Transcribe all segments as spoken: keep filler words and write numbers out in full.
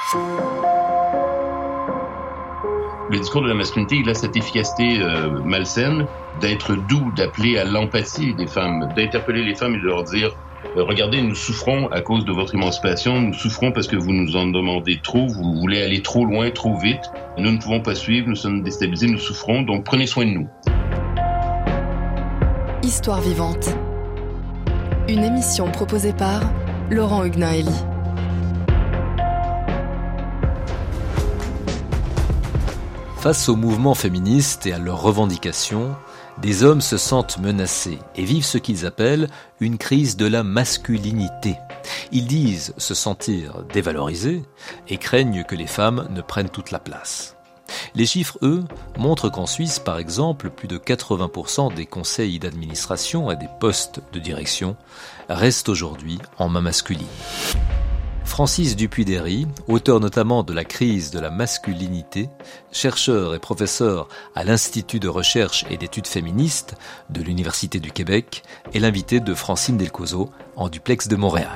Le discours de la masculinité, il a cette efficacité euh, malsaine d'être doux, d'appeler à l'empathie des femmes, d'interpeller les femmes et de leur dire euh, « Regardez, nous souffrons à cause de votre émancipation, nous souffrons parce que vous nous en demandez trop, vous voulez aller trop loin, trop vite, nous ne pouvons pas suivre, nous sommes déstabilisés, nous souffrons, donc prenez soin de nous. » Histoire vivante. Une émission proposée par Laurent Hugnaeli. Face aux mouvements féministes et à leurs revendications, des hommes se sentent menacés et vivent ce qu'ils appellent une crise de la masculinité. Ils disent se sentir dévalorisés et craignent que les femmes ne prennent toute la place. Les chiffres, eux, montrent qu'en Suisse, par exemple, plus de quatre-vingts pour cent des conseils d'administration et des postes de direction restent aujourd'hui en main masculine. Francis Dupuy-Derry, auteur notamment de La crise de la masculinité, chercheur et professeur à l'Institut de recherche et d'études féministes de l'Université du Québec, est l'invité de Francine Delcozo en duplex de Montréal.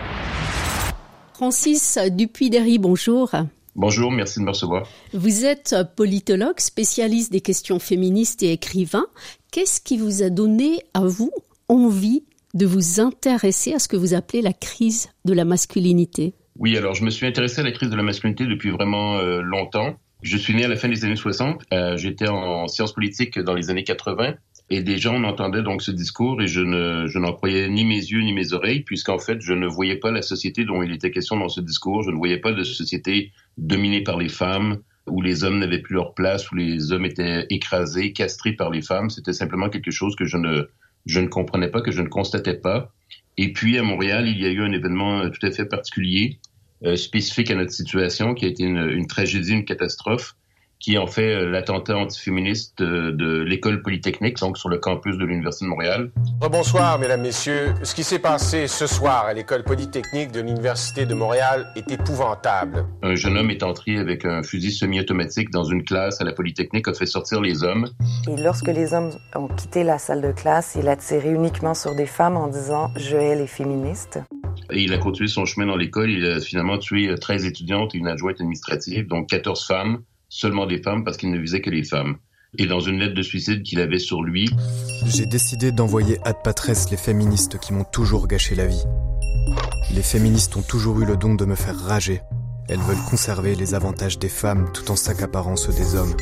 Francis Dupuy-Derry, bonjour. Bonjour, merci de me recevoir. Vous êtes politologue, spécialiste des questions féministes et écrivain. Qu'est-ce qui vous a donné, à vous, envie de vous intéresser à ce que vous appelez la crise de la masculinité? Oui, alors je me suis intéressé à la crise de la masculinité depuis vraiment euh, longtemps. Je suis né à la fin des années soixante. Euh, j'étais en sciences politiques dans les années quatre-vingts. Et déjà, on entendait donc ce discours et je ne, je n'en croyais ni mes yeux ni mes oreilles, puisqu'en fait, je ne voyais pas la société dont il était question dans ce discours. Je ne voyais pas de société dominée par les femmes, où les hommes n'avaient plus leur place, où les hommes étaient écrasés, castrés par les femmes. C'était simplement quelque chose que je ne, je ne comprenais pas, que je ne constatais pas. Et puis, à Montréal, il y a eu un événement tout à fait particulier, euh, spécifique à notre situation, qui a été une, une tragédie, une catastrophe, qui est en fait euh, l'attentat antiféministe de, de l'école polytechnique, donc sur le campus de l'Université de Montréal. Bonsoir, mesdames, messieurs. Ce qui s'est passé ce soir à l'école polytechnique de l'Université de Montréal est épouvantable. Un jeune homme est entré avec un fusil semi-automatique dans une classe à la Polytechnique, a fait sortir les hommes. Et lorsque les hommes ont quitté la salle de classe, il a tiré uniquement sur des femmes en disant « Je hais les féministes ». Et il a continué son chemin dans l'école. Il a finalement tué treize étudiantes et une adjointe administrative, donc quatorze femmes. Seulement des femmes parce qu'il ne visait que les femmes. Et dans une lettre de suicide qu'il avait sur lui... J'ai décidé d'envoyer ad patres les féministes qui m'ont toujours gâché la vie. Les féministes ont toujours eu le don de me faire rager. Elles veulent conserver les avantages des femmes tout en s'accaparant ceux des hommes.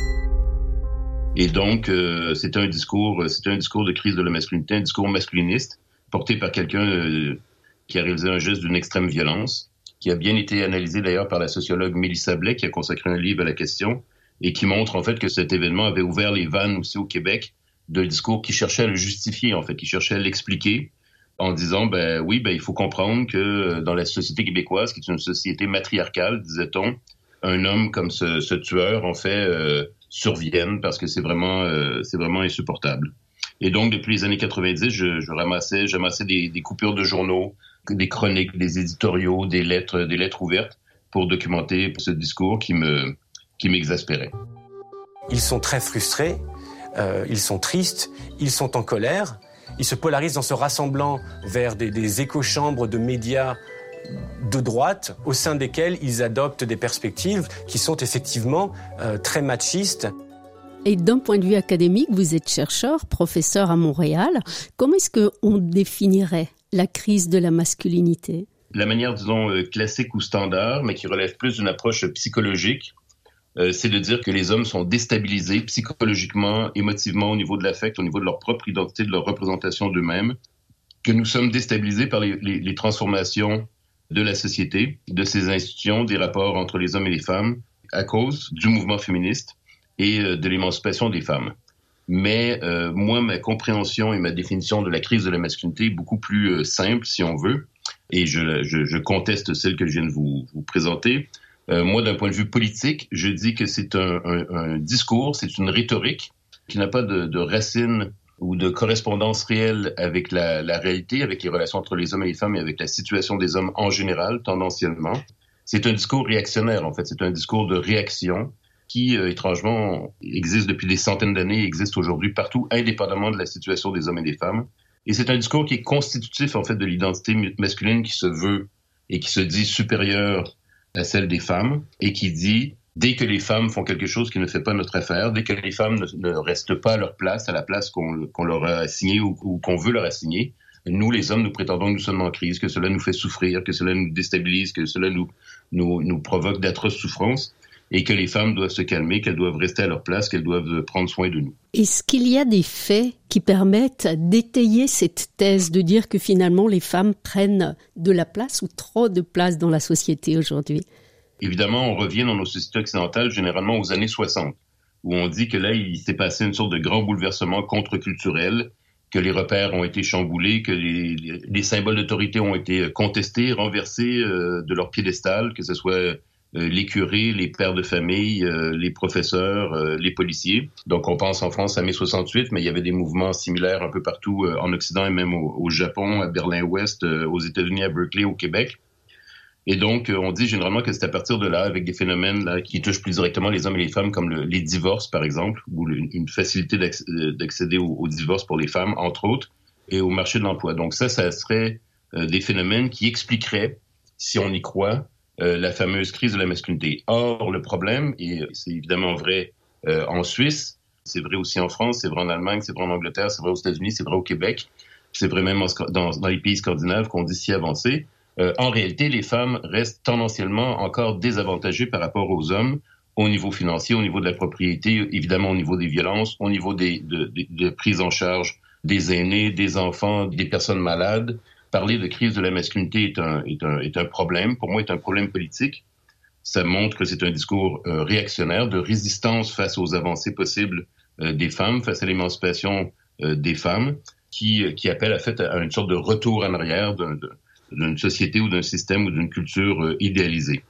Et donc, euh, c'était un discours, c'était un discours de crise de la masculinité, un discours masculiniste, porté par quelqu'un euh, qui a réalisé un geste d'une extrême violence, qui a bien été analysé d'ailleurs par la sociologue Mélissa Blais, qui a consacré un livre à la question, et qui montre en fait que cet événement avait ouvert les vannes aussi au Québec d'un discours qui cherchait à le justifier, en fait, qui cherchait à l'expliquer, en disant, ben oui, ben il faut comprendre que dans la société québécoise, qui est une société matriarcale, disait-on, un homme comme ce, ce tueur, en fait, euh, survienne, parce que c'est vraiment, euh, c'est vraiment insupportable. Et donc, depuis les années quatre-vingt-dix, je, je ramassais, je ramassais des, des coupures de journaux, des chroniques, des éditoriaux, des lettres, des lettres ouvertes pour documenter ce discours qui me, qui m'exaspérait. Ils sont très frustrés, euh, ils sont tristes, ils sont en colère, ils se polarisent en se rassemblant vers des, des écochambres de médias de droite, au sein desquels ils adoptent des perspectives qui sont effectivement euh, très machistes. Et d'un point de vue académique, vous êtes chercheur, professeur à Montréal. Comment est-ce qu'on définirait la crise de la masculinité? La manière, disons, classique ou standard, mais qui relève plus d'une approche psychologique, euh, c'est de dire que les hommes sont déstabilisés psychologiquement, émotivement, au niveau de l'affect, au niveau de leur propre identité, de leur représentation d'eux-mêmes, que nous sommes déstabilisés par les, les, les transformations de la société, de ses institutions, des rapports entre les hommes et les femmes, à cause du mouvement féministe et euh, de l'émancipation des femmes. Mais euh, moi, ma compréhension et ma définition de la crise de la masculinité est beaucoup plus euh, simple, si on veut, et je, je, je conteste celle que je viens de vous, vous présenter. Euh, moi, d'un point de vue politique, je dis que c'est un, un, un discours, c'est une rhétorique qui n'a pas de, de racines ou de correspondance réelle avec la, la réalité, avec les relations entre les hommes et les femmes et avec la situation des hommes en général, tendanciellement. C'est un discours réactionnaire, en fait. C'est un discours de réaction qui, euh, étrangement, existe depuis des centaines d'années, existe aujourd'hui partout, indépendamment de la situation des hommes et des femmes. Et c'est un discours qui est constitutif, en fait, de l'identité masculine qui se veut et qui se dit supérieure à celle des femmes et qui dit « Dès que les femmes font quelque chose qui ne fait pas notre affaire, dès que les femmes ne, ne restent pas à leur place, à la place qu'on, qu'on leur a assignée ou, ou qu'on veut leur assigner, nous, les hommes, nous prétendons que nous sommes en crise, que cela nous fait souffrir, que cela nous déstabilise, que cela nous, nous, nous provoque d'atroces souffrances et que les femmes doivent se calmer, qu'elles doivent rester à leur place, qu'elles doivent prendre soin de nous. » Est-ce qu'il y a des faits qui permettent d'étayer cette thèse, de dire que finalement les femmes prennent de la place ou trop de place dans la société aujourd'hui? Évidemment, on revient dans nos sociétés occidentales généralement aux années soixante, où on dit que là, il s'est passé une sorte de grand bouleversement contre-culturel, que les repères ont été chamboulés, que les, les, les symboles d'autorité ont été contestés, renversés euh, de leur piédestal, que ce soit euh, les curés, les pères de famille, euh, les professeurs, euh, les policiers. Donc on pense en France à mai soixante-huit, mais il y avait des mouvements similaires un peu partout euh, en Occident et même au, au Japon, à Berlin-Ouest, euh, aux États-Unis, à Berkeley, au Québec. Et donc, on dit généralement que c'est à partir de là, avec des phénomènes là, qui touchent plus directement les hommes et les femmes, comme le, les divorces, par exemple, ou le, une facilité d'acc- d'accéder au, au divorce pour les femmes, entre autres, et au marché de l'emploi. Donc ça, ça serait euh, des phénomènes qui expliqueraient, si on y croit, euh, la fameuse crise de la masculinité. Or, le problème, et c'est évidemment vrai euh, en Suisse, c'est vrai aussi en France, c'est vrai en Allemagne, c'est vrai en Angleterre, c'est vrai aux États-Unis, c'est vrai au Québec, c'est vrai même en, dans, dans les pays scandinaves qu'on dit si avancés. Euh, en réalité, les femmes restent tendanciellement encore désavantagées par rapport aux hommes au niveau financier, au niveau de la propriété, évidemment au niveau des violences, au niveau des, de, de, de prise en charge des aînés, des enfants, des personnes malades. Parler de crise de la masculinité est un, est un, est un problème, pour moi est un problème politique. Ça montre que c'est un discours euh, réactionnaire, de résistance face aux avancées possibles euh, des femmes, face à l'émancipation euh, des femmes, qui, qui appelle en fait à une sorte de retour en arrière d'un, de, d'une société ou d'un système ou d'une culture euh, idéalisée.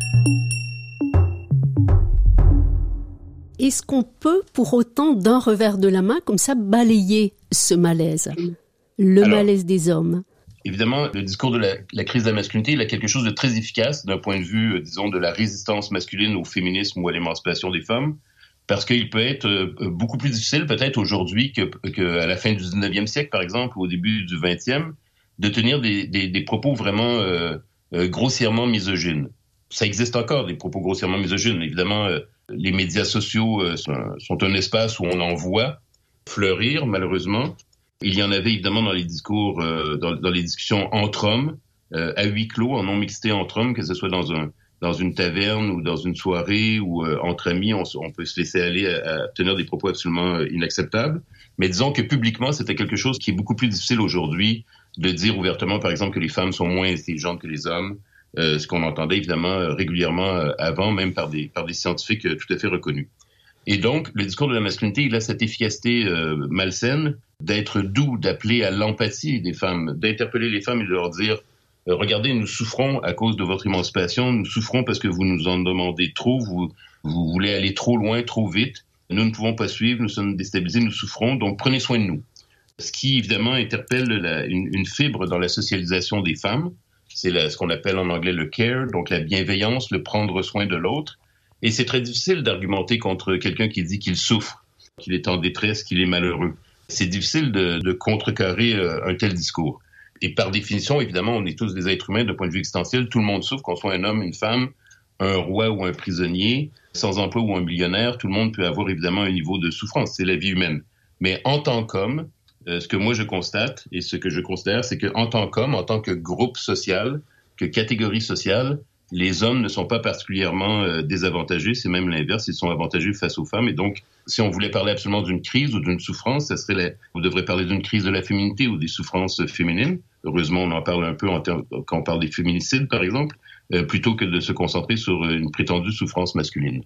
Est-ce qu'on peut, pour autant, d'un revers de la main, comme ça, balayer ce malaise, le Alors, malaise des hommes? Évidemment, le discours de la, la crise de la masculinité, il a quelque chose de très efficace d'un point de vue, euh, disons, de la résistance masculine au féminisme ou à l'émancipation des femmes, parce qu'il peut être euh, beaucoup plus difficile, peut-être aujourd'hui, que, que à la fin du dix-neuvième siècle, par exemple, ou au début du vingtième, de tenir des, des, des propos vraiment euh, euh, grossièrement misogynes. Ça existe encore, des propos grossièrement misogynes. Évidemment, euh, les médias sociaux euh, sont, sont un espace où on en voit fleurir, malheureusement. Il y en avait évidemment dans les discours, euh, dans, dans les discussions entre hommes, euh, à huis clos, en non-mixité entre hommes, que ce soit dans, un, dans une taverne ou dans une soirée ou euh, entre amis, on, on peut se laisser aller à, à tenir des propos absolument euh, inacceptables. Mais disons que publiquement, c'était quelque chose qui est beaucoup plus difficile aujourd'hui de dire ouvertement, par exemple, que les femmes sont moins intelligentes que les hommes, euh, ce qu'on entendait évidemment euh, régulièrement euh, avant, même par des, par des scientifiques euh, tout à fait reconnus. Et donc, le discours de la masculinité, il a cette efficacité euh, malsaine d'être doux, d'appeler à l'empathie des femmes, d'interpeller les femmes et de leur dire euh, « Regardez, nous souffrons à cause de votre émancipation, nous souffrons parce que vous nous en demandez trop, vous, vous voulez aller trop loin, trop vite, nous ne pouvons pas suivre, nous sommes déstabilisés, nous souffrons, donc prenez soin de nous. » Ce qui, évidemment, interpelle la, une, une fibre dans la socialisation des femmes. C'est la, ce qu'on appelle en anglais le care, donc la bienveillance, le prendre soin de l'autre. Et c'est très difficile d'argumenter contre quelqu'un qui dit qu'il souffre, qu'il est en détresse, qu'il est malheureux. C'est difficile de, de contrecarrer euh, un tel discours. Et par définition, évidemment, on est tous des êtres humains d'un point de vue existentiel. Tout le monde souffre, qu'on soit un homme, une femme, un roi ou un prisonnier, sans emploi ou un millionnaire. Tout le monde peut avoir évidemment un niveau de souffrance. C'est la vie humaine. Mais en tant qu'homme, Euh, ce que moi je constate et ce que je considère, c'est qu'en tant qu'homme, en tant que groupe social, que catégorie sociale, les hommes ne sont pas particulièrement euh, désavantagés, c'est même l'inverse, ils sont avantagés face aux femmes. Et donc, si on voulait parler absolument d'une crise ou d'une souffrance, ça serait la... on devrait parler d'une crise de la féminité ou des souffrances féminines. Heureusement, on en parle un peu en termes... quand on parle des féminicides, par exemple, euh, plutôt que de se concentrer sur une prétendue souffrance masculine.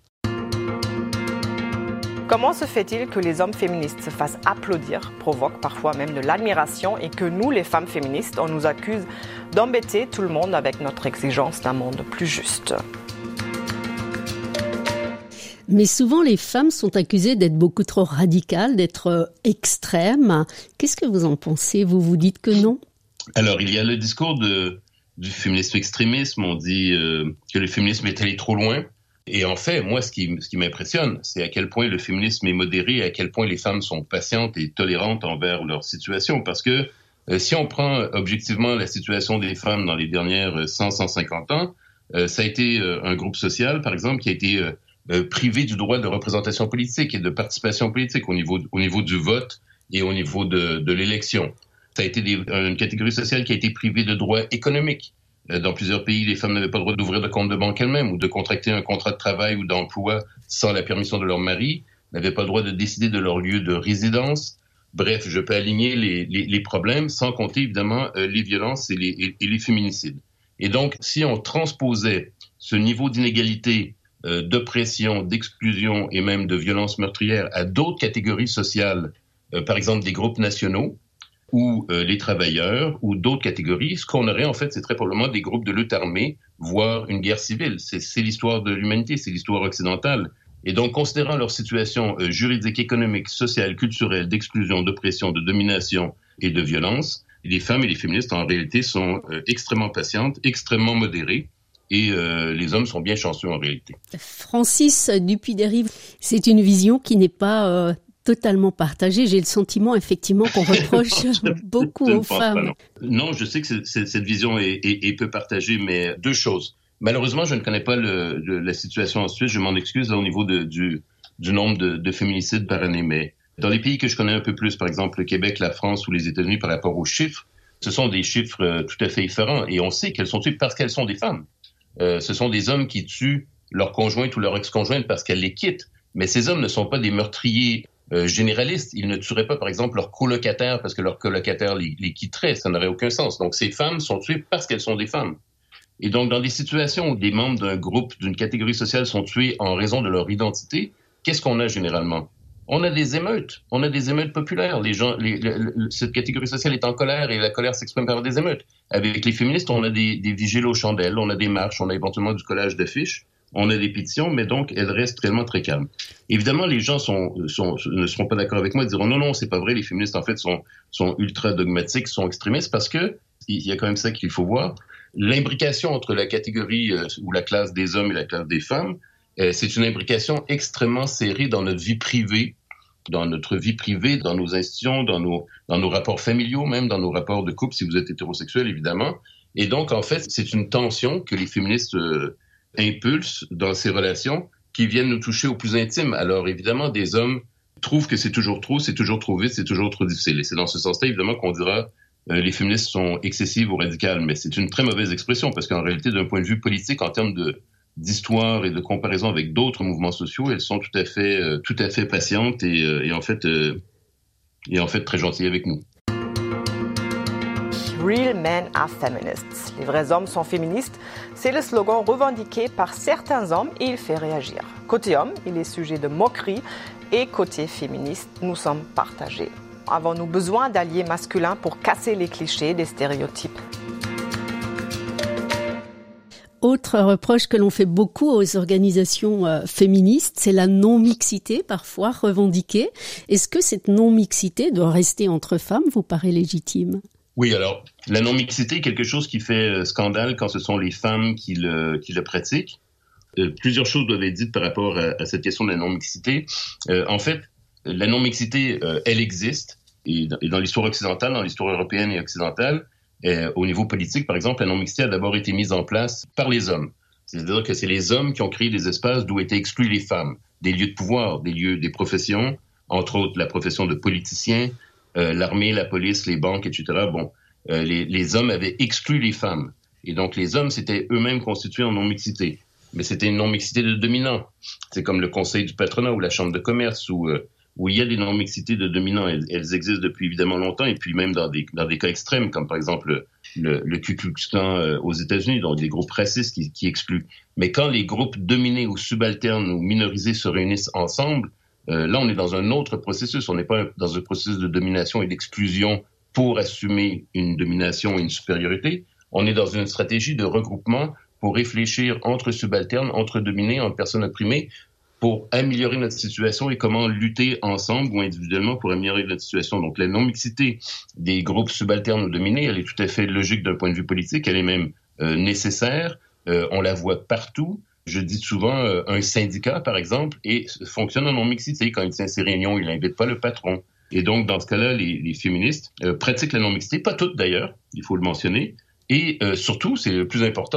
Comment se fait-il que les hommes féministes se fassent applaudir, provoquent parfois même de l'admiration et que nous, les femmes féministes, on nous accuse d'embêter tout le monde avec notre exigence d'un monde plus juste? Mais souvent, les femmes sont accusées d'être beaucoup trop radicales, d'être extrêmes. Qu'est-ce que vous en pensez? Vous vous dites que non? Alors, il y a le discours de, du féminisme extrémisme. On dit euh, que le féminisme est allé trop loin. Et en fait, moi, ce qui, ce qui m'impressionne, c'est à quel point le féminisme est modéré, et à quel point les femmes sont patientes et tolérantes envers leur situation. Parce que euh, si on prend objectivement la situation des femmes dans les dernières cent à cent cinquante ans, Euh, ça a été euh, un groupe social, par exemple, qui a été euh, euh, privé du droit de représentation politique et de participation politique au niveau, au niveau du vote et au niveau de, de l'élection. Ça a été des, une catégorie sociale qui a été privée de droits économiques. Euh, dans plusieurs pays, les femmes n'avaient pas le droit d'ouvrir de compte de banque elles-mêmes ou de contracter un contrat de travail ou d'emploi sans la permission de leur mari, n'avaient pas le droit de décider de leur lieu de résidence. Bref, je peux aligner les, les, les problèmes, sans compter évidemment euh, les violences et les, et, et les féminicides. Et donc, si on transposait ce niveau d'inégalité, euh, d'oppression, d'exclusion et même de violence meurtrière à d'autres catégories sociales, euh, par exemple des groupes nationaux ou euh, les travailleurs ou d'autres catégories, ce qu'on aurait en fait, c'est très probablement des groupes de lutte armée, voire une guerre civile. C'est, c'est l'histoire de l'humanité, c'est l'histoire occidentale. Et donc, considérant leur situation euh, juridique, économique, sociale, culturelle, d'exclusion, d'oppression, de domination et de violence, les femmes et les féministes, en réalité, sont euh, extrêmement patientes, extrêmement modérées, et euh, les hommes sont bien chanceux, en réalité. Francis Dupuy-Derry, c'est une vision qui n'est pas euh, totalement partagée. J'ai le sentiment, effectivement, qu'on reproche beaucoup aux femmes. Pas, non. non, je sais que c'est, c'est, cette vision est, est, est peu partagée, mais deux choses. Malheureusement, je ne connais pas le, le, la situation en Suisse. Je m'en excuse là, au niveau de, du, du nombre de, de féminicides par année. Mais dans les pays que je connais un peu plus, par exemple le Québec, la France ou les États-Unis, par rapport aux chiffres, ce sont des chiffres euh, tout à fait différents. Et on sait qu'elles sont tuées parce qu'elles sont des femmes. Euh, ce sont des hommes qui tuent leur conjointe ou leur ex-conjointe parce qu'elles les quittent. Mais ces hommes ne sont pas des meurtriers euh, généralistes. Ils ne tueraient pas, par exemple, leurs colocataires parce que leurs colocataires les, les quitteraient. Ça n'aurait aucun sens. Donc ces femmes sont tuées parce qu'elles sont des femmes. Et donc, dans des situations où des membres d'un groupe, d'une catégorie sociale sont tués en raison de leur identité, qu'est-ce qu'on a généralement? On a des émeutes. On a des émeutes populaires. Les gens, les, les, cette catégorie sociale est en colère et la colère s'exprime par des émeutes. Avec les féministes, on a des, des vigiles aux chandelles, on a des marches, on a éventuellement du collage d'affiches, on a des pétitions, mais donc elles restent réellement très calmes. Évidemment, les gens sont, sont, ne seront pas d'accord avec moi et diront non, non, c'est pas vrai. Les féministes, en fait, sont, sont ultra dogmatiques, sont extrémistes parce que il y a quand même ça qu'il faut voir. L'imbrication entre la catégorie euh, ou la classe des hommes et la classe des femmes, euh, c'est une imbrication extrêmement serrée dans notre vie privée, dans notre vie privée, dans nos institutions, dans nos, dans nos rapports familiaux, même dans nos rapports de couple, si vous êtes hétérosexuel, évidemment. Et donc, en fait, c'est une tension que les féministes euh, impulsent dans ces relations qui viennent nous toucher au plus intime. Alors, évidemment, des hommes trouvent que c'est toujours trop, c'est toujours trop vite, c'est toujours trop difficile. Et c'est dans ce sens-là, évidemment, qu'on dira Euh, les féministes sont excessives ou radicales, mais c'est une très mauvaise expression parce qu'en réalité, d'un point de vue politique, en termes de, d'histoire et de comparaison avec d'autres mouvements sociaux, elles sont tout à fait, euh, tout à fait patientes et, euh, et, en fait, euh, et en fait très gentilles avec nous. Real men are feminists. Les vrais hommes sont féministes. C'est le slogan revendiqué par certains hommes et il fait réagir. Côté homme, il est sujet de moquerie et côté féministe, nous sommes partagés. Avons-nous besoin d'alliés masculins pour casser les clichés des stéréotypes? Autre reproche que l'on fait beaucoup aux organisations euh, féministes, c'est la non-mixité, parfois revendiquée. Est-ce que cette non-mixité doit rester entre femmes vous paraît légitime? Oui, alors, la non-mixité est quelque chose qui fait euh, scandale quand ce sont les femmes qui le, qui le pratiquent. Euh, plusieurs choses doivent être dites par rapport à, à cette question de la non-mixité. Euh, en fait, la non-mixité, euh, elle existe, et dans, et dans l'histoire occidentale, dans l'histoire européenne et occidentale, euh, au niveau politique, par exemple, la non-mixité a d'abord été mise en place par les hommes. C'est-à-dire que c'est les hommes qui ont créé des espaces d'où étaient exclues les femmes, des lieux de pouvoir, des lieux, des professions, entre autres la profession de politicien, euh, l'armée, la police, les banques, et cetera. Bon, euh, les, les hommes avaient exclu les femmes. Et donc les hommes s'étaient eux-mêmes constitués en non-mixité. Mais c'était une non-mixité de dominants. C'est comme le conseil du patronat ou la chambre de commerce où, euh, où il y a des non-mixités de dominants. Elles, elles existent depuis évidemment longtemps et puis même dans des, dans des cas extrêmes comme par exemple le, le Ku Klux Klan euh, aux États-Unis, donc des groupes racistes qui, qui excluent. Mais quand les groupes dominés ou subalternes ou minorisés se réunissent ensemble, euh, là on est dans un autre processus. On n'est pas dans un processus de domination et d'exclusion pour assumer une domination et une supériorité. On est dans une stratégie de regroupement pour réfléchir entre subalternes, entre dominés, entre personnes opprimées, pour améliorer notre situation et comment lutter ensemble ou individuellement pour améliorer notre situation. Donc la non-mixité des groupes subalternes ou dominés, elle est tout à fait logique d'un point de vue politique, elle est même euh, nécessaire, euh, on la voit partout. Je dis souvent, euh, un syndicat, par exemple, et fonctionne en non-mixité. Quand il tient ses réunions, il n'invite pas le patron. Et donc, dans ce cas-là, les, les féministes euh, pratiquent la non-mixité, pas toutes d'ailleurs, il faut le mentionner, et euh, surtout, c'est le plus important,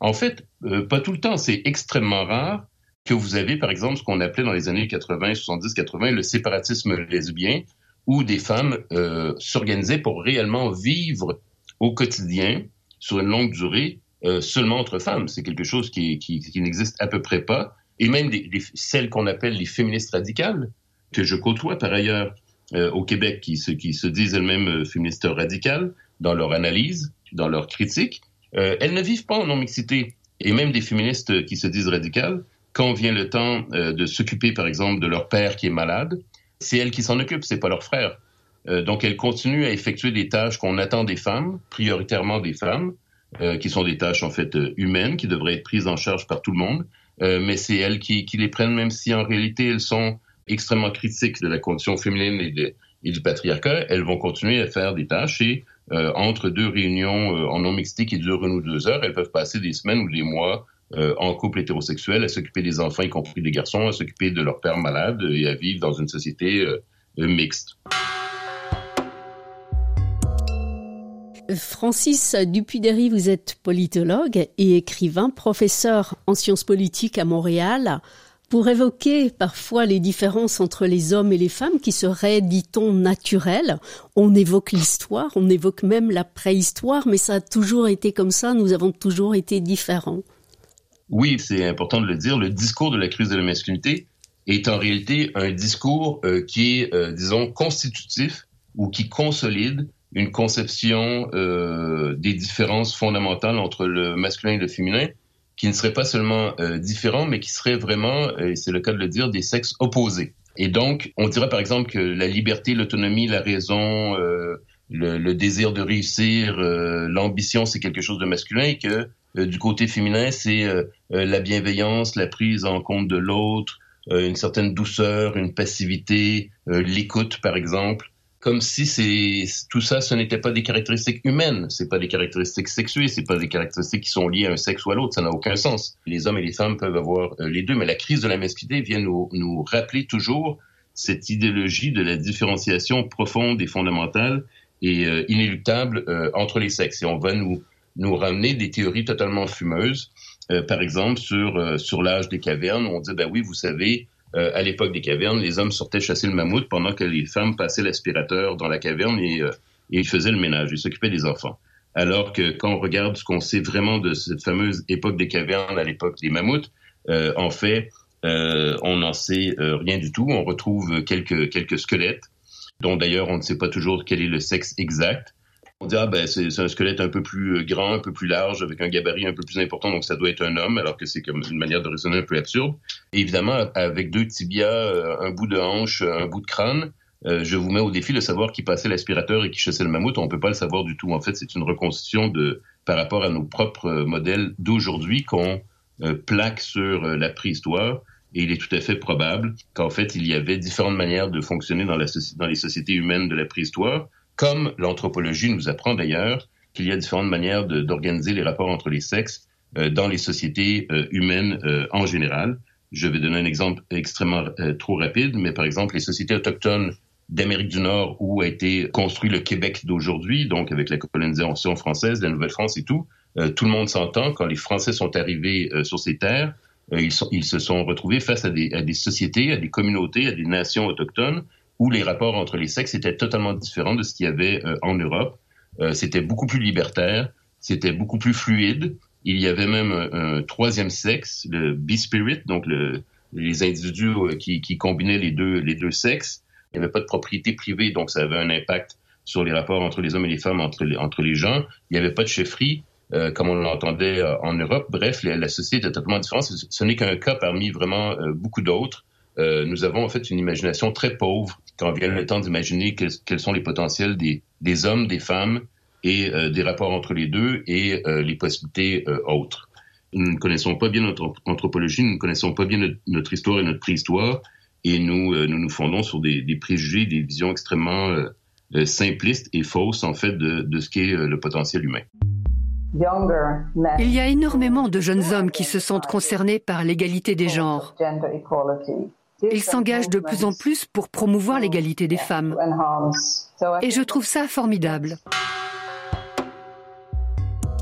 En fait, euh, pas tout le temps. C'est extrêmement rare que vous avez, par exemple, ce qu'on appelait dans les années quatre-vingts, soixante-dix, quatre-vingts, le séparatisme lesbien, où des femmes euh, s'organisaient pour réellement vivre au quotidien, sur une longue durée, euh, seulement entre femmes. C'est quelque chose qui, qui, qui n'existe à peu près pas. Et même des, des, celles qu'on appelle les féministes radicales, que je côtoie par ailleurs euh, au Québec, qui se, qui se disent elles-mêmes euh, féministes radicales dans leur analyse, dans leur critique, euh, elles ne vivent pas en non-mixité. Et même des féministes qui se disent radicales, quand vient le temps euh, de s'occuper, par exemple, de leur père qui est malade, c'est elles qui s'en occupent, c'est pas leur frère. Euh, donc, elles continuent à effectuer des tâches qu'on attend des femmes, prioritairement des femmes, euh, qui sont des tâches, en fait, euh, humaines, qui devraient être prises en charge par tout le monde. Euh, mais c'est elles qui, qui les prennent, même si en réalité, elles sont extrêmement critiques de la condition féminine et, de, et du patriarcat. Elles vont continuer à faire des tâches et euh, entre deux réunions euh, en non-mixité qui durent une ou deux heures, elles peuvent passer des semaines ou des mois euh, en couple hétérosexuel à s'occuper des enfants, y compris des garçons, à s'occuper de leur père malade et à vivre dans une société euh, mixte. Francis Dupuy-Derry, vous êtes politologue et écrivain, professeur en sciences politiques à Montréal. Pour évoquer parfois les différences entre les hommes et les femmes qui seraient, dit-on, naturelles, on évoque l'histoire, on évoque même la préhistoire, mais ça a toujours été comme ça, nous avons toujours été différents. Oui, c'est important de le dire, le discours de la crise de la masculinité est en réalité un discours euh, qui est, euh, disons, constitutif ou qui consolide une conception euh, des différences fondamentales entre le masculin et le féminin, qui ne serait pas seulement euh, différent, mais qui serait vraiment, et c'est le cas de le dire, des sexes opposés. Et donc, on dira par exemple que la liberté, l'autonomie, la raison, euh, le, le désir de réussir, euh, l'ambition, c'est quelque chose de masculin, et que euh, du côté féminin, c'est euh, euh, la bienveillance, la prise en compte de l'autre, euh, une certaine douceur, une passivité, euh, l'écoute par exemple. Comme si c'est tout ça, ce n'était pas des caractéristiques humaines, c'est pas des caractéristiques sexuées, c'est pas des caractéristiques qui sont liées à un sexe ou à l'autre, ça n'a aucun sens. Les hommes et les femmes peuvent avoir euh, les deux, mais la crise de la masculinité vient nous, nous rappeler toujours cette idéologie de la différenciation profonde et fondamentale et euh, inéluctable euh, entre les sexes. Et on va nous, nous ramener des théories totalement fumeuses, euh, par exemple sur, euh, sur l'âge des cavernes, où on dit, ben oui, vous savez, Euh, à l'époque des cavernes, les hommes sortaient chasser le mammouth pendant que les femmes passaient l'aspirateur dans la caverne et, euh, et ils faisaient le ménage, ils s'occupaient des enfants. Alors que quand on regarde ce qu'on sait vraiment de cette fameuse époque des cavernes à l'époque des mammouths, euh, en fait, euh, on n'en sait euh, rien du tout. On retrouve quelques, quelques squelettes, dont d'ailleurs on ne sait pas toujours quel est le sexe exact. On dit, ah ben, c'est, c'est un squelette un peu plus grand, un peu plus large, avec un gabarit un peu plus important, donc ça doit être un homme, alors que c'est comme une manière de raisonner un peu absurde. Et évidemment, avec deux tibias, un bout de hanche, un bout de crâne, euh, je vous mets au défi de savoir qui passait l'aspirateur et qui chassait le mammouth. On peut pas le savoir du tout. En fait, c'est une reconstitution de, par rapport à nos propres modèles d'aujourd'hui qu'on euh, plaque sur euh, la préhistoire. Et il est tout à fait probable qu'en fait, il y avait différentes manières de fonctionner dans, la, dans les sociétés humaines de la préhistoire, comme l'anthropologie nous apprend d'ailleurs qu'il y a différentes manières de, d'organiser les rapports entre les sexes euh, dans les sociétés euh, humaines euh, en général. Je vais donner un exemple extrêmement euh, trop rapide, mais par exemple les sociétés autochtones d'Amérique du Nord où a été construit le Québec d'aujourd'hui, donc avec la colonisation française, la Nouvelle-France et tout, euh, tout le monde s'entend, quand les Français sont arrivés euh, sur ces terres, euh, ils, sont, ils se sont retrouvés face à des, à des sociétés, à des communautés, à des nations autochtones, où les rapports entre les sexes étaient totalement différents de ce qu'il y avait euh, en Europe. Euh, c'était beaucoup plus libertaire, c'était beaucoup plus fluide. Il y avait même un, un troisième sexe, le B-Spirit, donc le, les individus euh, qui, qui combinaient les deux, les deux sexes. Il n'y avait pas de propriété privée, donc ça avait un impact sur les rapports entre les hommes et les femmes, entre les, entre les gens. Il n'y avait pas de chefferie, euh, comme on l'entendait euh, en Europe. Bref, la, la société était totalement différente. Ce, ce n'est qu'un cas parmi vraiment euh, beaucoup d'autres. Euh, nous avons en fait une imagination très pauvre quand vient le temps d'imaginer quels, quels sont les potentiels des, des hommes, des femmes et euh, des rapports entre les deux et euh, les possibilités euh, autres. Nous ne connaissons pas bien notre anthropologie, nous ne connaissons pas bien notre, notre histoire et notre préhistoire et nous euh, nous, nous fondons sur des, des préjugés, des visions extrêmement euh, euh, simplistes et fausses en fait de, de ce qu'est euh, le potentiel humain. Il y a énormément de jeunes hommes qui se sentent concernés par l'égalité des genres. Ils s'engagent de plus en plus pour promouvoir l'égalité des femmes. Et je trouve ça formidable.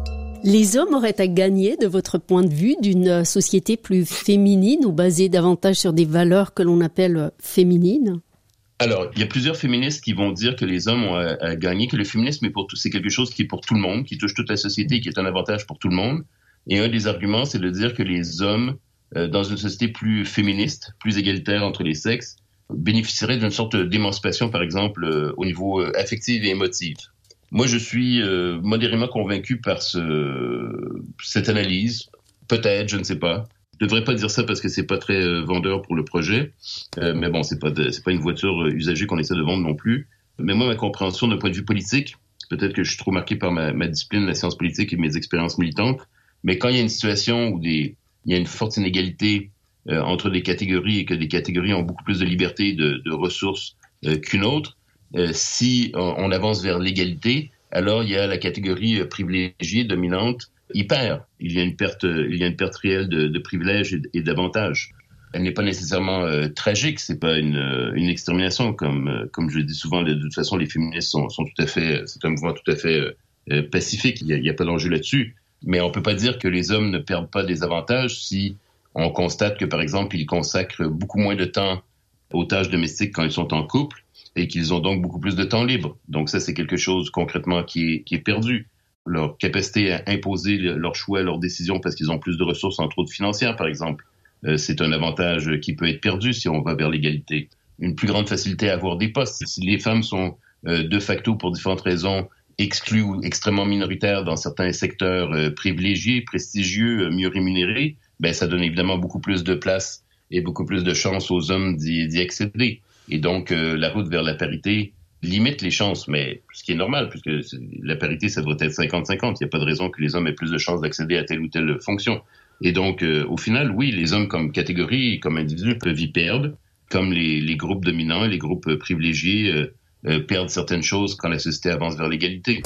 Les hommes auraient à gagner, de votre point de vue, d'une société plus féminine ou basée davantage sur des valeurs que l'on appelle féminines? Alors, il y a plusieurs féministes qui vont dire que les hommes ont à, à gagner, que le féminisme est pour tout, c'est quelque chose qui est pour tout le monde, qui touche toute la société et qui est un avantage pour tout le monde. Et un des arguments, c'est de dire que les hommes, euh, dans une société plus féministe, plus égalitaire entre les sexes, bénéficieraient d'une sorte d'émancipation, par exemple, euh, au niveau euh, affectif et émotif. Moi, je suis euh, modérément convaincu par ce, cette analyse. Peut-être, je ne sais pas. Je devrais pas dire ça parce que c'est pas très euh, vendeur pour le projet. Euh, mais bon, c'est pas de, c'est pas une voiture usagée qu'on essaie de vendre non plus. Mais moi, ma compréhension d'un point de vue politique, peut-être que je suis trop marqué par ma, ma discipline, la science politique et mes expériences militantes. Mais quand il y a une situation où des, il y a une forte inégalité euh, entre des catégories et que des catégories ont beaucoup plus de liberté, de, de ressources euh, qu'une autre, euh, si on, on avance vers l'égalité, alors il y a la catégorie euh, privilégiée, dominante, il perd. Il y a une perte, il y a une perte réelle de, de privilèges et, et d'avantages. Elle n'est pas nécessairement euh, tragique, c'est pas une, une extermination comme, euh, comme je le dis souvent. De toute façon, les féministes sont, sont tout à fait, c'est un mouvement tout à fait euh, pacifique. Il y a, il y a pas d'enjeu là-dessus. Mais on peut pas dire que les hommes ne perdent pas des avantages si on constate que, par exemple, ils consacrent beaucoup moins de temps aux tâches domestiques quand ils sont en couple et qu'ils ont donc beaucoup plus de temps libre. Donc ça, c'est quelque chose concrètement qui est, qui est perdu. Leur capacité à imposer leurs choix, leurs décisions parce qu'ils ont plus de ressources, entre autres financières, par exemple. Euh, c'est un avantage qui peut être perdu si on va vers l'égalité. Une plus grande facilité à avoir des postes. Si les femmes sont euh, de facto, pour différentes raisons, exclues ou extrêmement minoritaires dans certains secteurs euh, privilégiés, prestigieux, euh, mieux rémunérés, ben ça donne évidemment beaucoup plus de place et beaucoup plus de chances aux hommes d'y, d'y accéder. Et donc, euh, la route vers la parité limite les chances, mais ce qui est normal, puisque la parité, ça devrait être cinquante cinquante. Il n'y a pas de raison que les hommes aient plus de chances d'accéder à telle ou telle fonction. Et donc, euh, au final, oui, les hommes comme catégorie, comme individus, peuvent y perdre, comme les, les groupes dominants et les groupes privilégiés euh, euh, perdent certaines choses quand la société avance vers l'égalité.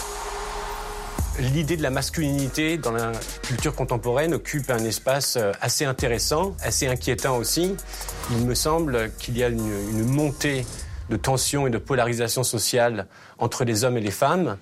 L'idée de la masculinité dans la culture contemporaine occupe un espace assez intéressant, assez inquiétant aussi. Il me semble qu'il y a une, une montée de tension et de polarisation sociale entre les hommes et les femmes.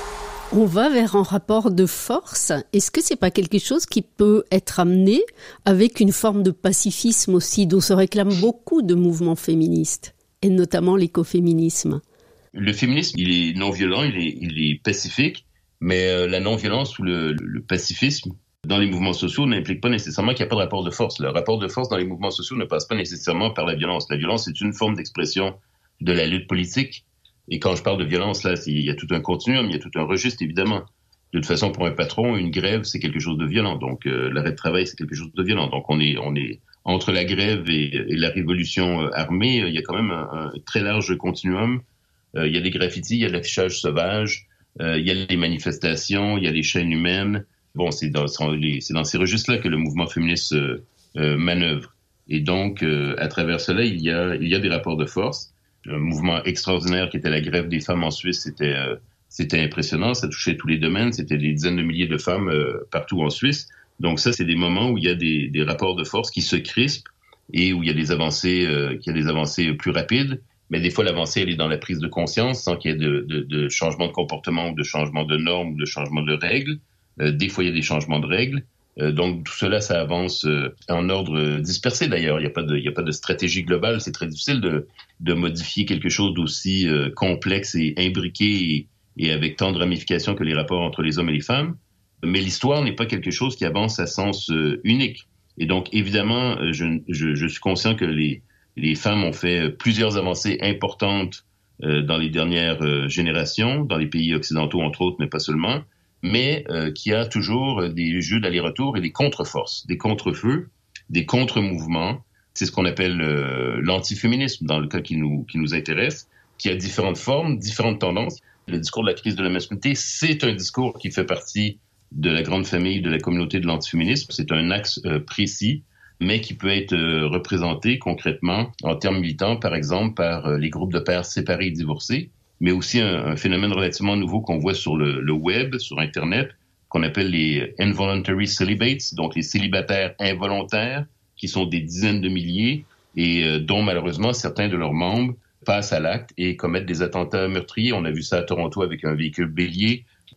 On va vers un rapport de force. Est-ce que c'est pas quelque chose qui peut être amené avec une forme de pacifisme aussi, dont se réclament beaucoup de mouvements féministes, et notamment l'écoféminisme? Le féminisme, il est non violent, il est, il est pacifique, mais euh, la non-violence ou le, le pacifisme dans les mouvements sociaux n'implique pas nécessairement qu'il n'y a pas de rapport de force. Le rapport de force dans les mouvements sociaux ne passe pas nécessairement par la violence. La violence est une forme d'expression de la lutte politique. Et quand je parle de violence, là, il y a tout un continuum, il y a tout un registre, évidemment. De toute façon, pour un patron, une grève, c'est quelque chose de violent. Donc, euh, l'arrêt de travail, c'est quelque chose de violent. Donc, on est, on est entre la grève et, et la révolution euh, armée, il y a quand même un, un très large continuum. Euh, il y a des graffitis, il y a l'affichage sauvage, euh, il y a les manifestations, il y a les chaînes humaines. Bon, c'est dans, c'est dans ces registres-là que le mouvement féministe euh, euh, manœuvre. Et donc, euh, à travers cela, il y a, il y a des rapports de force. Un mouvement extraordinaire qui était la grève des femmes en Suisse, c'était euh, c'était impressionnant, ça touchait tous les domaines, c'était des dizaines de milliers de femmes euh, partout en Suisse. Donc ça, c'est des moments où il y a des, des rapports de force qui se crispent et où il y a des avancées, euh, qu'il y a des avancées plus rapides. Mais des fois, l'avancée, elle est dans la prise de conscience, sans qu'il y ait de, de, de changement de comportement ou de changement de normes ou de changement de règles. Euh, des fois, il y a des changements de règles. Euh, donc, tout cela, ça avance euh, en ordre dispersé, d'ailleurs. Il n'y a pas de, il y a pas de stratégie globale. C'est très difficile de, de modifier quelque chose d'aussi euh, complexe et imbriqué et, et avec tant de ramifications que les rapports entre les hommes et les femmes. Mais l'histoire n'est pas quelque chose qui avance à sens euh, unique. Et donc, évidemment, je, je, je suis conscient que les, les femmes ont fait plusieurs avancées importantes euh, dans les dernières euh, générations, dans les pays occidentaux, entre autres, mais pas seulement. Mais euh, qui a toujours des jeux d'aller-retour et des contre-forces, des contre-feux, des contre-mouvements. C'est ce qu'on appelle euh, l'antiféminisme, dans le cas qui nous, qui nous intéresse, qui a différentes formes, différentes tendances. Le discours de la crise de la masculinité, c'est un discours qui fait partie de la grande famille de la communauté de l'antiféminisme. C'est un axe euh, précis, mais qui peut être euh, représenté concrètement en termes militants, par exemple, par euh, les groupes de pères séparés et divorcés, mais aussi un, un phénomène relativement nouveau qu'on voit sur le, le web, sur Internet, qu'on appelle les involuntary celibates, donc les célibataires involontaires, qui sont des dizaines de milliers et euh, dont malheureusement certains de leurs membres passent à l'acte et commettent des attentats meurtriers. On a vu ça à Toronto avec un véhicule bélier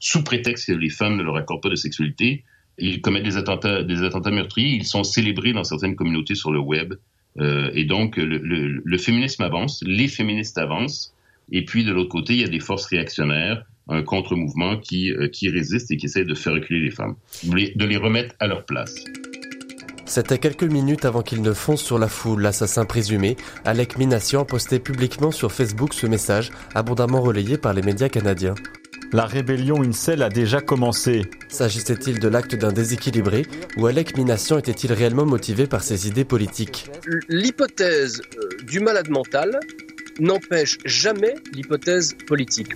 sous prétexte que les femmes ne leur accordent pas de sexualité, ils commettent des attentats, des attentats meurtriers. Ils sont célébrés dans certaines communautés sur le web. Euh, et donc, le, le, le féminisme avance, les féministes avancent. Et puis, de l'autre côté, il y a des forces réactionnaires, un contre-mouvement qui, euh, qui résiste et qui essaie de faire reculer les femmes, de les remettre à leur place. C'était quelques minutes avant qu'il ne fonce sur la foule, l'assassin présumé. Alec Minassian postait publiquement sur Facebook ce message, abondamment relayé par les médias canadiens. La rébellion Incel a déjà commencé. S'agissait-il de l'acte d'un déséquilibré ou Alec Minassian était-il réellement motivé par ses idées politiques ? L'hypothèse euh, du malade mental n'empêche jamais l'hypothèse politique.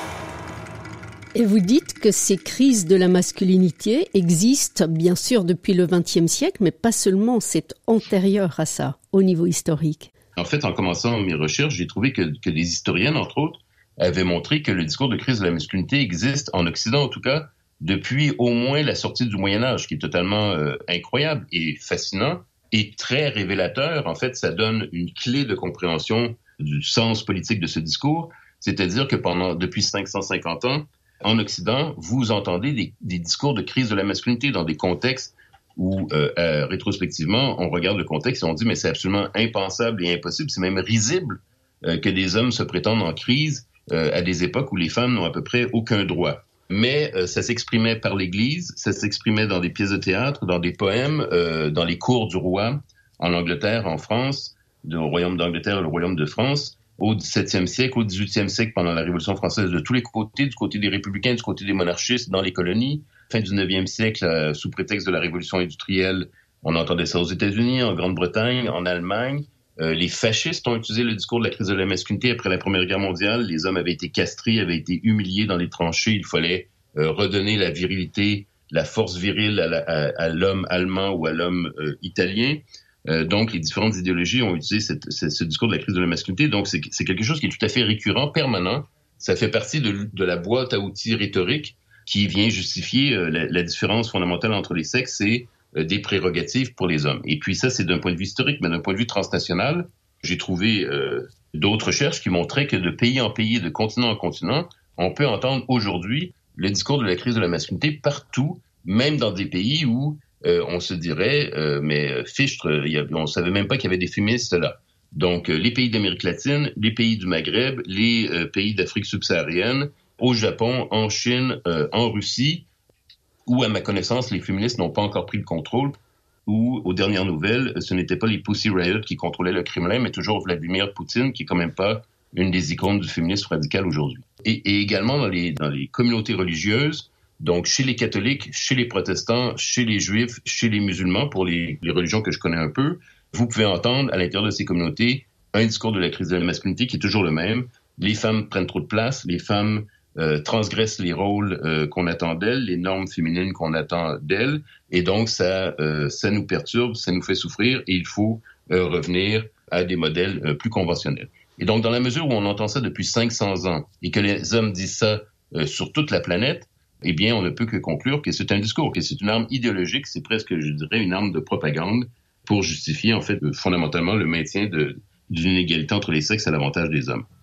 Et vous dites que ces crises de la masculinité existent bien sûr depuis le vingtième siècle, mais pas seulement, c'est antérieur à ça, au niveau historique. En fait, en commençant mes recherches, j'ai trouvé que, que des historiennes, entre autres, avaient montré que le discours de crise de la masculinité existe, en Occident en tout cas, depuis au moins la sortie du Moyen-Âge, qui est totalement euh, incroyable et fascinant et très révélateur. En fait, ça donne une clé de compréhension du sens politique de ce discours, c'est-à-dire que pendant depuis cinq cent cinquante ans, en Occident, vous entendez des, des discours de crise de la masculinité dans des contextes où, euh, euh, rétrospectivement, on regarde le contexte et on dit « mais c'est absolument impensable et impossible, c'est même risible euh, que des hommes se prétendent en crise euh, à des époques où les femmes n'ont à peu près aucun droit ». Mais euh, ça s'exprimait par l'Église, ça s'exprimait dans des pièces de théâtre, dans des poèmes, euh, dans les cours du roi, en Angleterre, en France, au Royaume d'Angleterre et le Royaume de France, au dix-septième siècle, au dix-huitième siècle, pendant la Révolution française, de tous les côtés, du côté des républicains, du côté des monarchistes, dans les colonies. Fin du neuvième siècle, euh, sous prétexte de la Révolution industrielle, on entendait ça aux États-Unis, en Grande-Bretagne, en Allemagne. Euh, les fascistes ont utilisé le discours de la crise de la masculinité après la Première Guerre mondiale. Les hommes avaient été castrés, avaient été humiliés dans les tranchées. Il fallait euh, redonner la virilité, la force virile à, la, à, à l'homme allemand ou à l'homme euh, italien. Euh, donc, les différentes idéologies ont utilisé cette, cette, ce discours de la crise de la masculinité. Donc, c'est, c'est quelque chose qui est tout à fait récurrent, permanent. Ça fait partie de, de la boîte à outils rhétorique qui vient justifier euh, la, la différence fondamentale entre les sexes et euh, des prérogatives pour les hommes. Et puis ça, c'est d'un point de vue historique, mais d'un point de vue transnational, j'ai trouvé euh, d'autres recherches qui montraient que de pays en pays, de continent en continent, on peut entendre aujourd'hui le discours de la crise de la masculinité partout, même dans des pays où Euh, on se dirait, euh, mais fichtre, y a, on savait même pas qu'il y avait des féministes là. Donc, euh, les pays d'Amérique latine, les pays du Maghreb, les euh, pays d'Afrique subsaharienne, au Japon, en Chine, euh, en Russie, où, à ma connaissance, les féministes n'ont pas encore pris le contrôle, où, aux dernières nouvelles, ce n'était pas les Pussy Riot qui contrôlaient le Kremlin, mais toujours Vladimir Poutine, qui est quand même pas une des icônes du féminisme radical aujourd'hui. Et, et également dans les, dans les communautés religieuses, donc, chez les catholiques, chez les protestants, chez les juifs, chez les musulmans, pour les, les religions que je connais un peu, vous pouvez entendre à l'intérieur de ces communautés un discours de la crise de la masculinité qui est toujours le même. Les femmes prennent trop de place, les femmes euh, transgressent les rôles euh, qu'on attend d'elles, les normes féminines qu'on attend d'elles, et donc ça, euh, ça nous perturbe, ça nous fait souffrir, et il faut euh, revenir à des modèles euh, plus conventionnels. Et donc, dans la mesure où on entend ça depuis cinq cents ans, et que les hommes disent ça euh, sur toute la planète, eh bien, on ne peut que conclure que c'est un discours, que c'est une arme idéologique, c'est presque, je dirais, une arme de propagande pour justifier, en fait, fondamentalement, le maintien de, d'une égalité entre les sexes à l'avantage des hommes.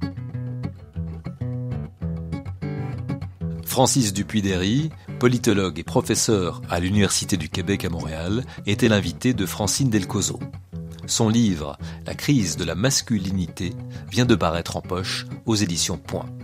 Francis Dupuy-Derry, politologue et professeur à l'Université du Québec à Montréal, était l'invité de Francine Delcozo. Son livre « La crise de la masculinité » vient de paraître en poche aux éditions Point.